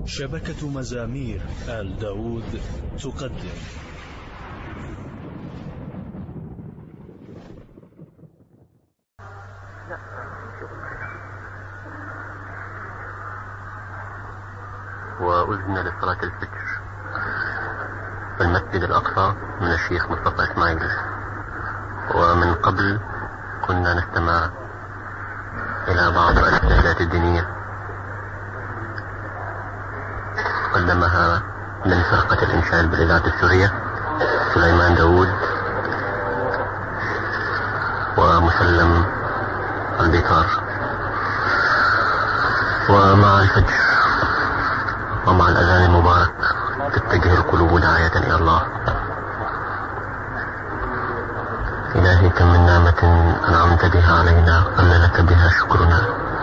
شبكة مزامير آل داود تقدم وأذن لصلاة الفجر في المسجد الأقصى من الشيخ مصطفى إسماعيل. ومن قبل كنا نستمع إلى بعض الإرشادات الدينية قدمها من فرقة الإنشاد بالإذاعة السورية سليمان داود ومسلم البيطار. ومع الفجر ومع الأذان المبارك تتجه القلوب داعية إلى الله. إلهي كم من نعمة أنعمت بها علينا قل لك بها شكرنا،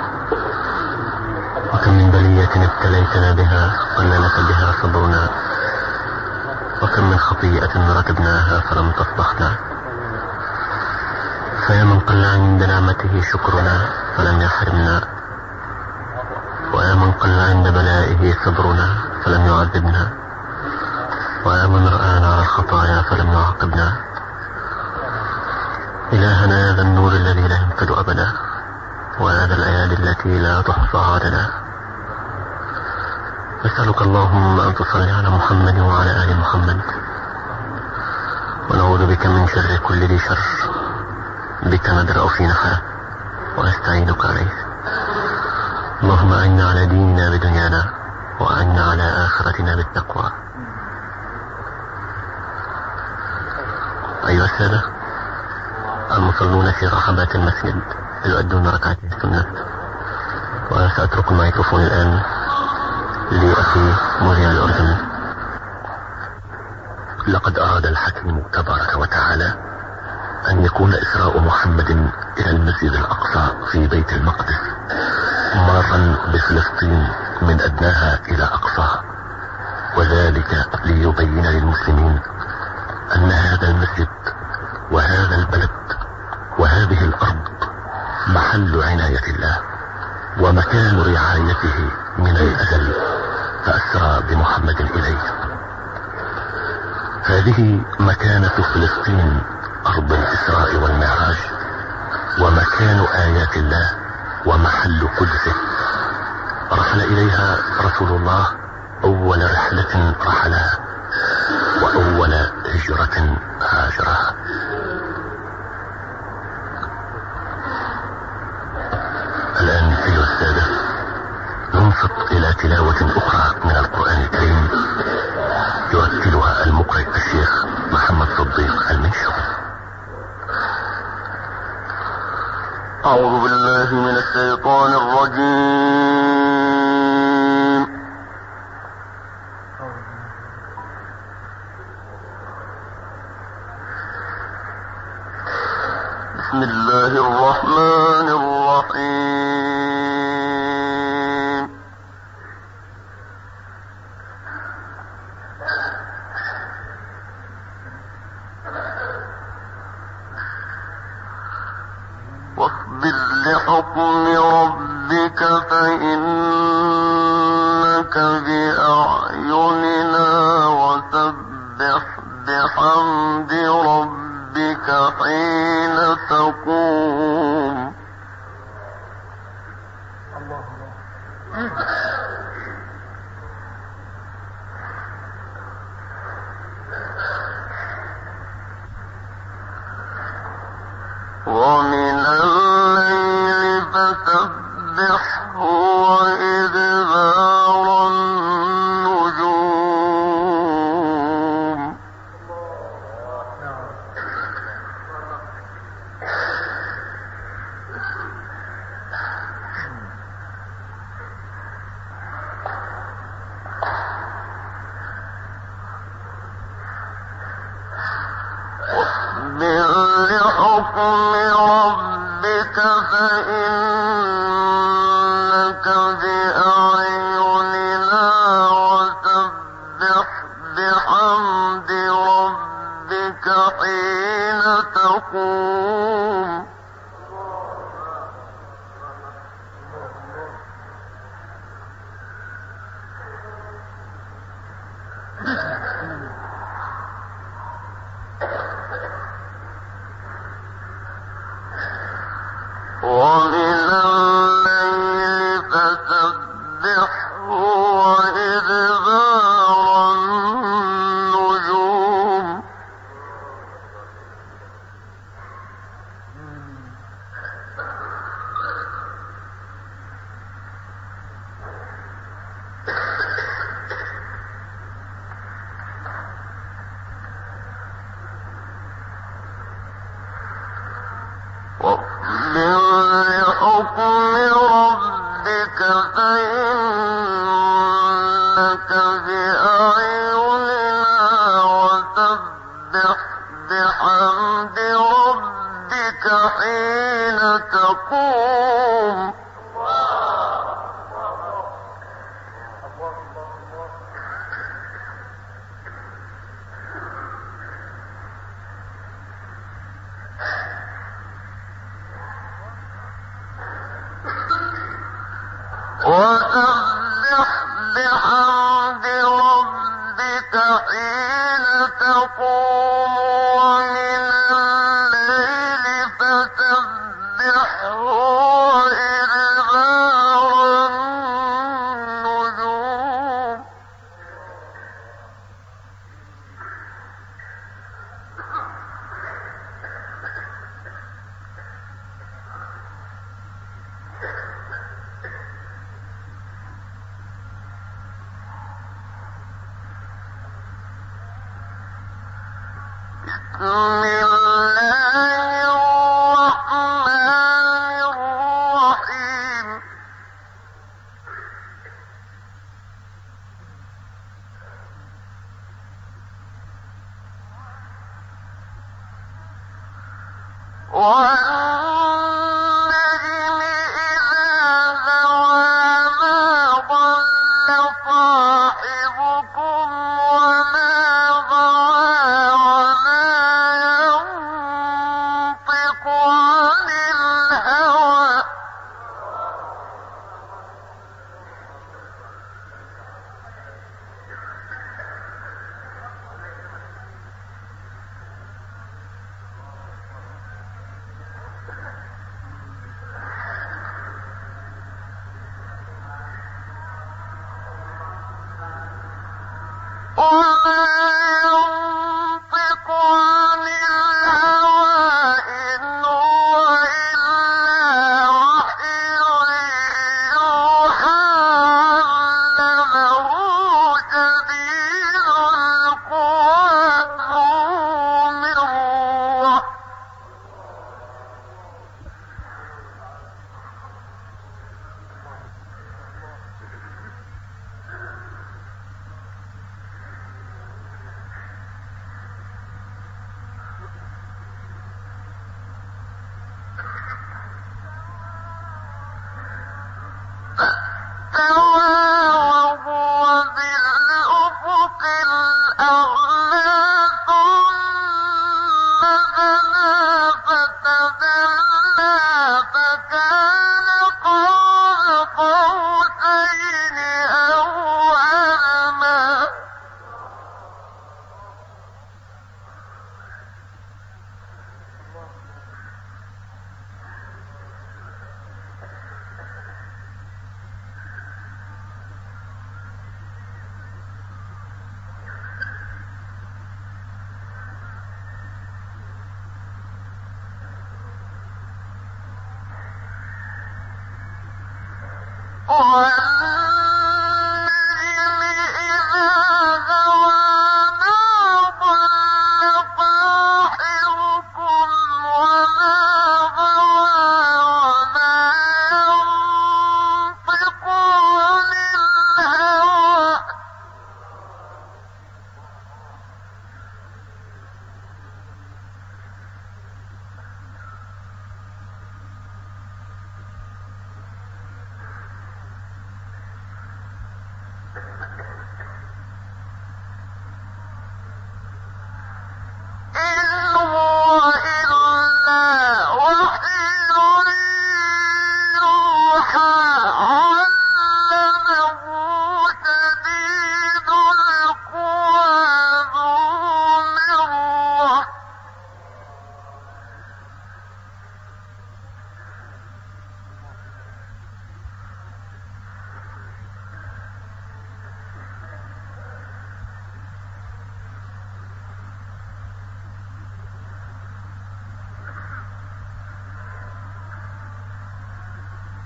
وكم من بلية ابتليتنا بها قل لك بها صبرنا، وكم من خطيئة ركبناها فلم تصبحنا. فيا من قل عند نعمته شكرنا فلم يحرمنا، ويا من قل عند بلائه صبرنا فلم يعذبنا، ويا من رآنا على الخطايا فلم يعاقبنا. إلهنا يا ذا النور الذي لا ينفد أبدا، ويا ذا الأيادي التي لا تحصى عددا، نسألك اللهم أن تصلي على محمد وعلى آل محمد، ونعوذ بك من شر كل ذي شر، بك ندرأ في نحره ونستعينك عليه. اللهم أعنا على ديننا بدنيانا، وأعنا على آخرتنا بالتقوى. أيها السادة المصلون في رحبات المسجد يؤدون ركعتي السنة، وسأترك الميكروفون الآن لأخي مذيع الأردن. لقد أراد الحكيم تبارك وتعالى أن يكون إسراء محمد إلى المسجد الأقصى في بيت المقدس مرا بفلسطين من أدناها إلى أقصاها، وذلك ليبين للمسلمين أن هذا المسجد وهذا البلد وهذه الأرض محل عناية الله ومكان رعايته من الأزل، فأسرى بمحمد إليه. هذه مكانة فلسطين، أرض الإسراء والمعراج، ومكان آيات الله ومحل قدسه. رحل إليها رسول الله أول رحلة رحلها وأول هجرة هاجرها. الآن أيها السادة ننصت إلى تلاوة أخرى من القرآن الكريم يرتلها المقرئ الشيخ محمد صديق المنشاوي. أعوذ بالله من الشيطان الرجيم. بسم الله الرحمن الرحيم. واصبر لحكم ربك فإنك بأعيننا، وسبح بحمد ربك حين تقوم. ومن الليل فسبحه وإدبار النجوم. فسبحه وإدبار النجوم واصبر لحكم ربك فإنك بأعيننا وسبح بحمد ربك حين تقوم وسبح بحمد ربك حين تقوم ومن الليل فسبحه وإدبار النجوم بسم الله الرحمن الرحيم والنجم إذا هوى ما ضل صاحبكم وما غوى وما ينطق عن الهوى وما ينطق عن الهوى إن هو إلا وحي يوحى علمه شديد القوى ذو مرة فاستوى وهو بالأفق الأعلى ثم دنا فتدلى فكان قاب قوسين أو أدنى والنجم إذا هوى ما ضل صاحبكم وما غوى وما ينطق عن الهوى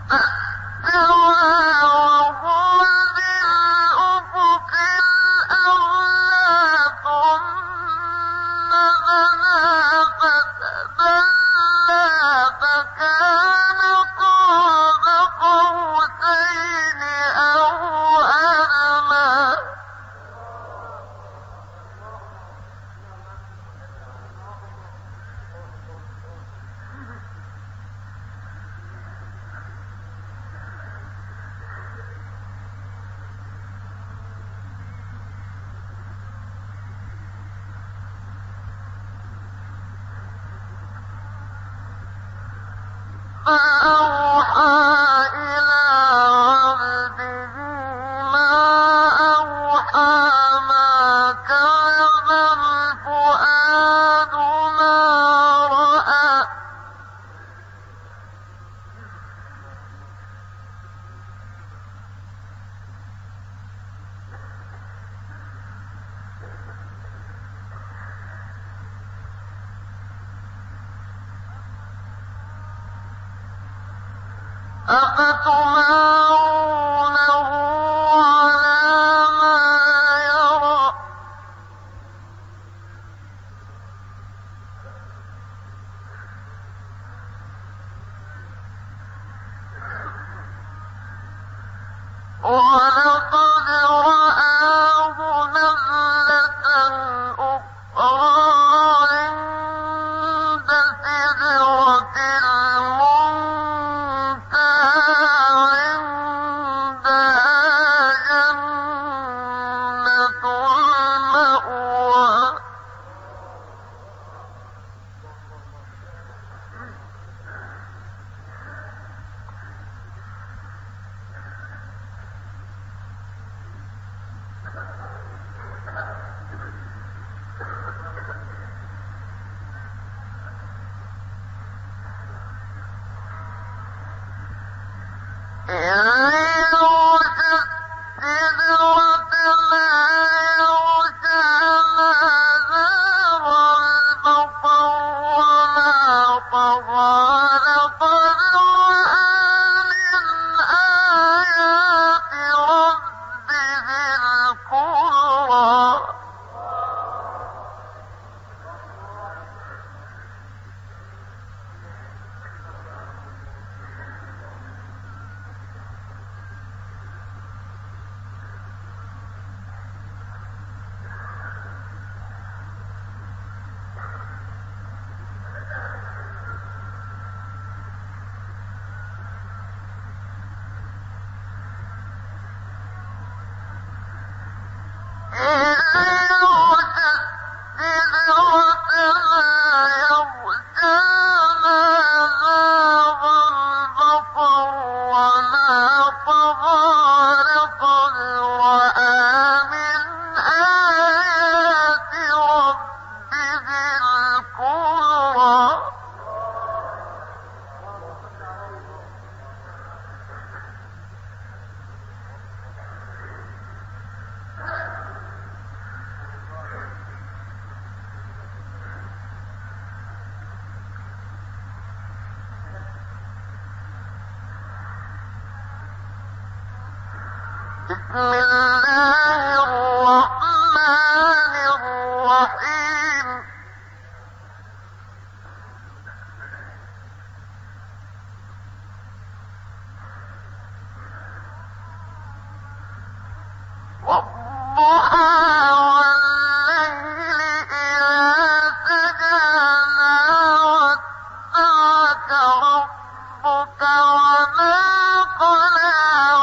بسم الله الرحمن الرحيم والضحى والليل إذا سجى ما ودعك ربك وما قلى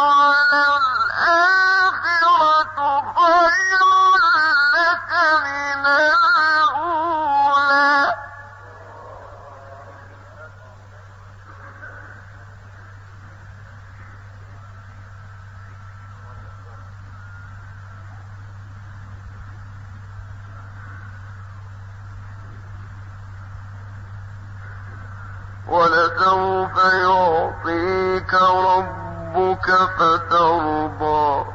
وللآخرة خير لك من الأولى ولسوف يعطيك ربك فترضى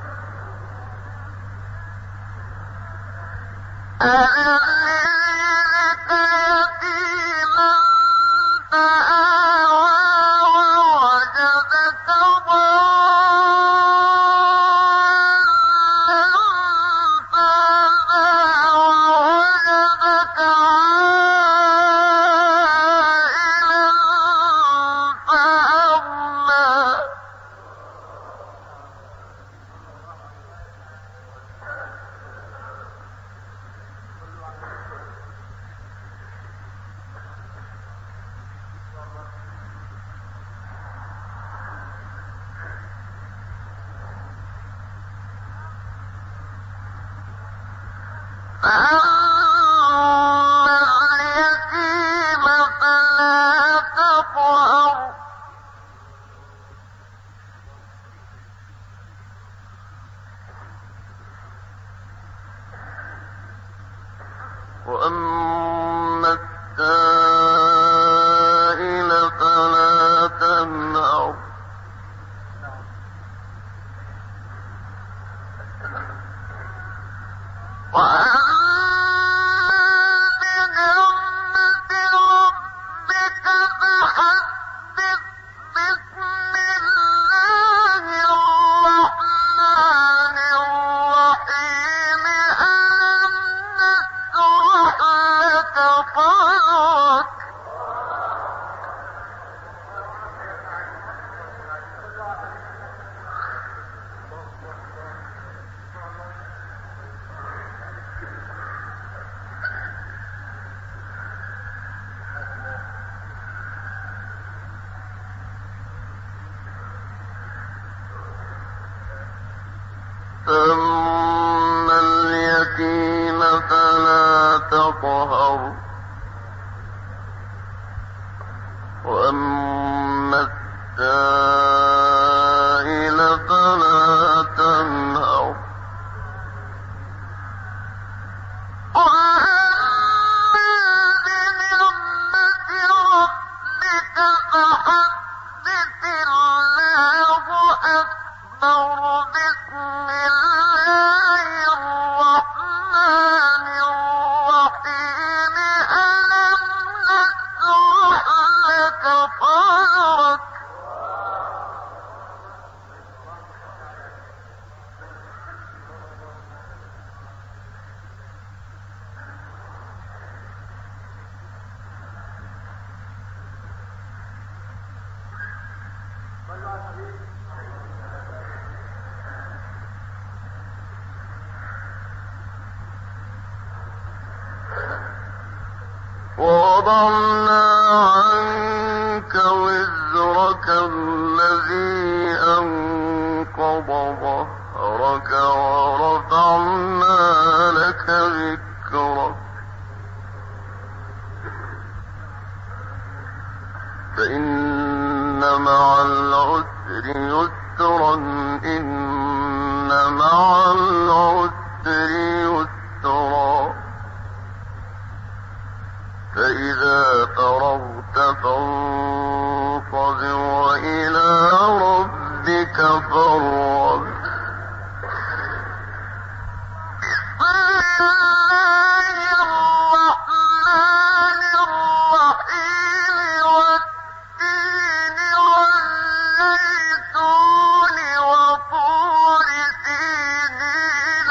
ألم يجدك يتيما فآوى ووجدك وأما السائل فلا تنهر فأما اليتيم فلا تقهر وأما السائل فلا تنهر وأما بنعمة ربك فحدث الله أكبر بسم الله الرحمن الرحيم ألم نشرح لك صدرك ووضعنا عنك وزرك الذي أنقض ظهرك ورفعنا لك ذكرك فإن مع العسر يسرا إن مع العسر يسرا فإذا فرغت فانصب وإلى ربك فارغب بسم الله الرحمن الرحيم والتين والزيتون وطور سينين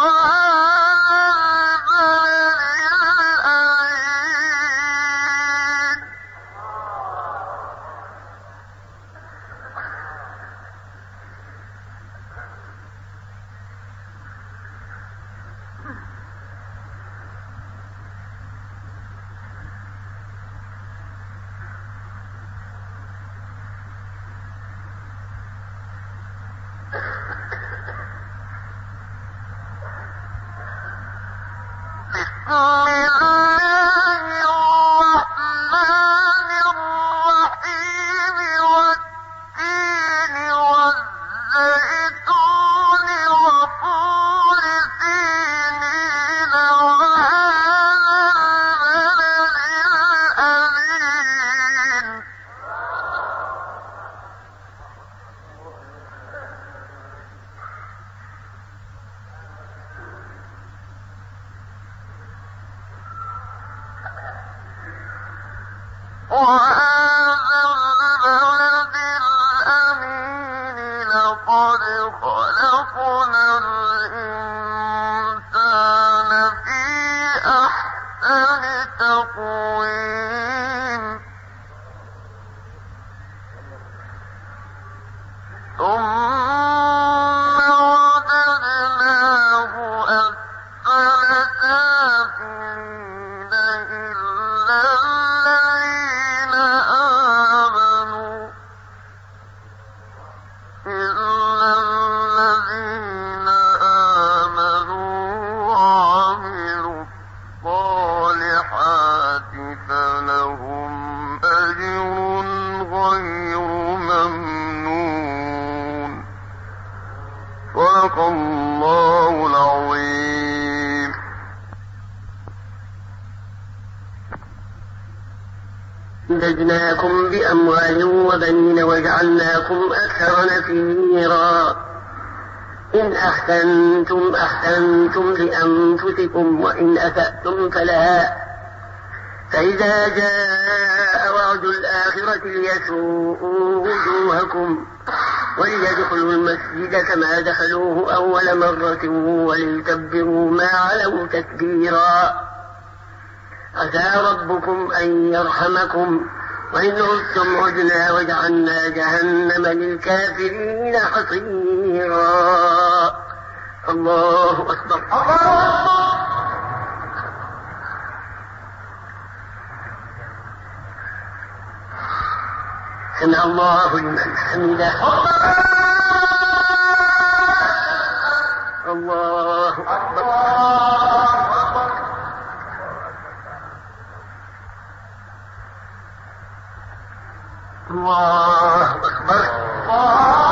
بسم الله الرحمن الرحيم والتين والزيتون وطور سينين وهذا البلد الأمين وهذا البلد الأمين لقد خلقنا الإنسان في أحسن تقويم ثم رددناه أسفل سافلين إلا الذين آمنوا صدق الله العظيم. أمددناكم بأموال وبنين وجعلناكم أكثر نفيرا. إن أحسنتم أحسنتم لأنفسكم وإن أسأتم فلها. فإذا جاء وعد الآخرة ليسوءوا وجوهكم وليدخلوا المسجد كما دخلوه أول مرة وليتبروا ما علوا تتبيرا. عسى ربكم أن يرحمكم وإن عدتم عدنا وجعلنا جهنم للكافرين حصيرا. الله أكبر. سمع الله لمن حمده. الله أكبر. الله أكبر.